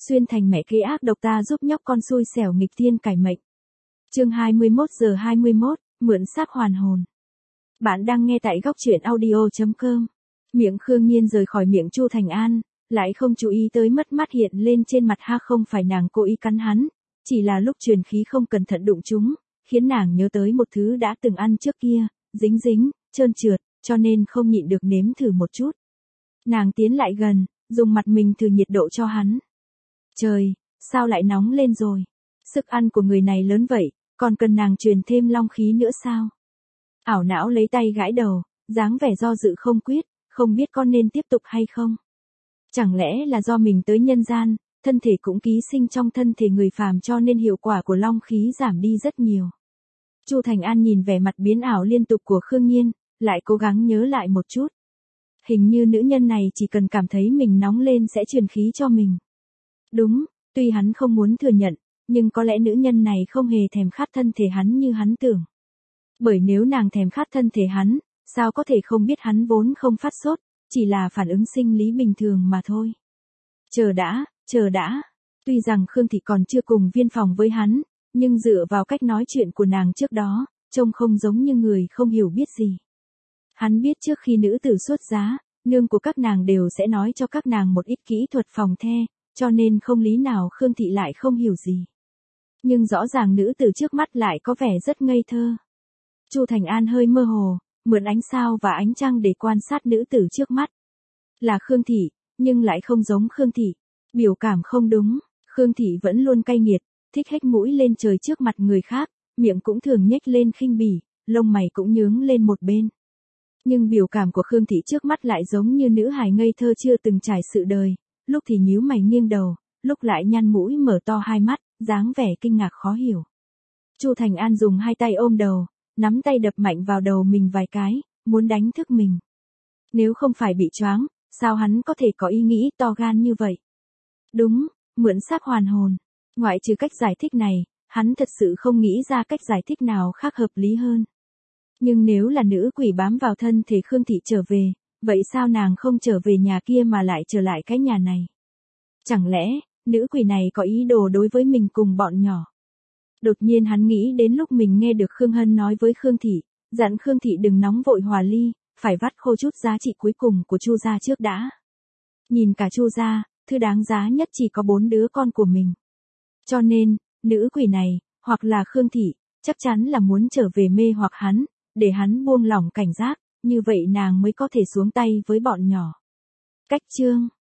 Xuyên thành mẹ kế ác độc ta giúp nhóc con xui xẻo nghịch thiên cải mệnh. Chương 21:21, mượn xác hoàn hồn. Bạn đang nghe tại góc truyện audio.com. Miệng Khương Nhiên rời khỏi miệng Chu Thành An, lại không chú ý tới mất mát hiện lên trên mặt ha, không phải nàng cố ý cắn hắn, chỉ là lúc truyền khí không cẩn thận đụng chúng, khiến nàng nhớ tới một thứ đã từng ăn trước kia, dính dính, trơn trượt, cho nên không nhịn được nếm thử một chút. Nàng tiến lại gần, dùng mặt mình thử nhiệt độ cho hắn. Trời, sao lại nóng lên rồi? Sức ăn của người này lớn vậy, còn cần nàng truyền thêm long khí nữa sao? Ảo não lấy tay gãi đầu, dáng vẻ do dự không quyết, không biết có nên tiếp tục hay không. Chẳng lẽ là do mình tới nhân gian, thân thể cũng ký sinh trong thân thể người phàm cho nên hiệu quả của long khí giảm đi rất nhiều. Chu Thành An nhìn vẻ mặt biến ảo liên tục của Khương Nhiên, lại cố gắng nhớ lại một chút. Hình như nữ nhân này chỉ cần cảm thấy mình nóng lên sẽ truyền khí cho mình. Đúng, tuy hắn không muốn thừa nhận, nhưng có lẽ nữ nhân này không hề thèm khát thân thể hắn như hắn tưởng. Bởi nếu nàng thèm khát thân thể hắn, sao có thể không biết hắn vốn không phát sốt, chỉ là phản ứng sinh lý bình thường mà thôi. Chờ đã. Tuy rằng Khương Thị còn chưa cùng viên phòng với hắn, nhưng dựa vào cách nói chuyện của nàng trước đó, trông không giống như người không hiểu biết gì. Hắn biết trước khi nữ tử xuất giá, nương của các nàng đều sẽ nói cho các nàng một ít kỹ thuật phòng the, cho nên không lý nào Khương Thị lại không hiểu gì. Nhưng rõ ràng nữ tử trước mắt lại có vẻ rất ngây thơ. Chu Thành An hơi mơ hồ, mượn ánh sao và ánh trăng để quan sát nữ tử trước mắt. Là Khương Thị, nhưng lại không giống Khương Thị. Biểu cảm không đúng, Khương Thị vẫn luôn cay nghiệt, thích hét mũi lên trời trước mặt người khác, miệng cũng thường nhếch lên khinh bỉ, lông mày cũng nhướng lên một bên. Nhưng biểu cảm của Khương Thị trước mắt lại giống như nữ hài ngây thơ chưa từng trải sự đời, lúc thì nhíu mày nghiêng đầu, lúc lại nhăn mũi mở to hai mắt, dáng vẻ kinh ngạc khó hiểu. Chu Thành An dùng hai tay ôm đầu, nắm tay đập mạnh vào đầu mình vài cái, muốn đánh thức mình. Nếu không phải bị choáng, sao hắn có thể có ý nghĩ to gan như vậy? Đúng, mượn xác hoàn hồn. Ngoại trừ cách giải thích này, hắn thật sự không nghĩ ra cách giải thích nào khác hợp lý hơn. Nhưng nếu là nữ quỷ bám vào thân thể Khương Thị trở về, vậy sao nàng không trở về nhà kia mà lại trở lại cái nhà này? Chẳng lẽ, nữ quỷ này có ý đồ đối với mình cùng bọn nhỏ? Đột nhiên hắn nghĩ đến lúc mình nghe được Khương Hân nói với Khương Thị, dặn Khương Thị đừng nóng vội hòa ly, phải vắt khô chút giá trị cuối cùng của Chu gia trước đã. Nhìn cả Chu gia, thứ đáng giá nhất chỉ có 4 đứa con của mình. Cho nên, nữ quỷ này, hoặc là Khương Thị, chắc chắn là muốn trở về mê hoặc hắn, để hắn buông lỏng cảnh giác, như vậy nàng mới có thể xuống tay với bọn nhỏ. Cách chương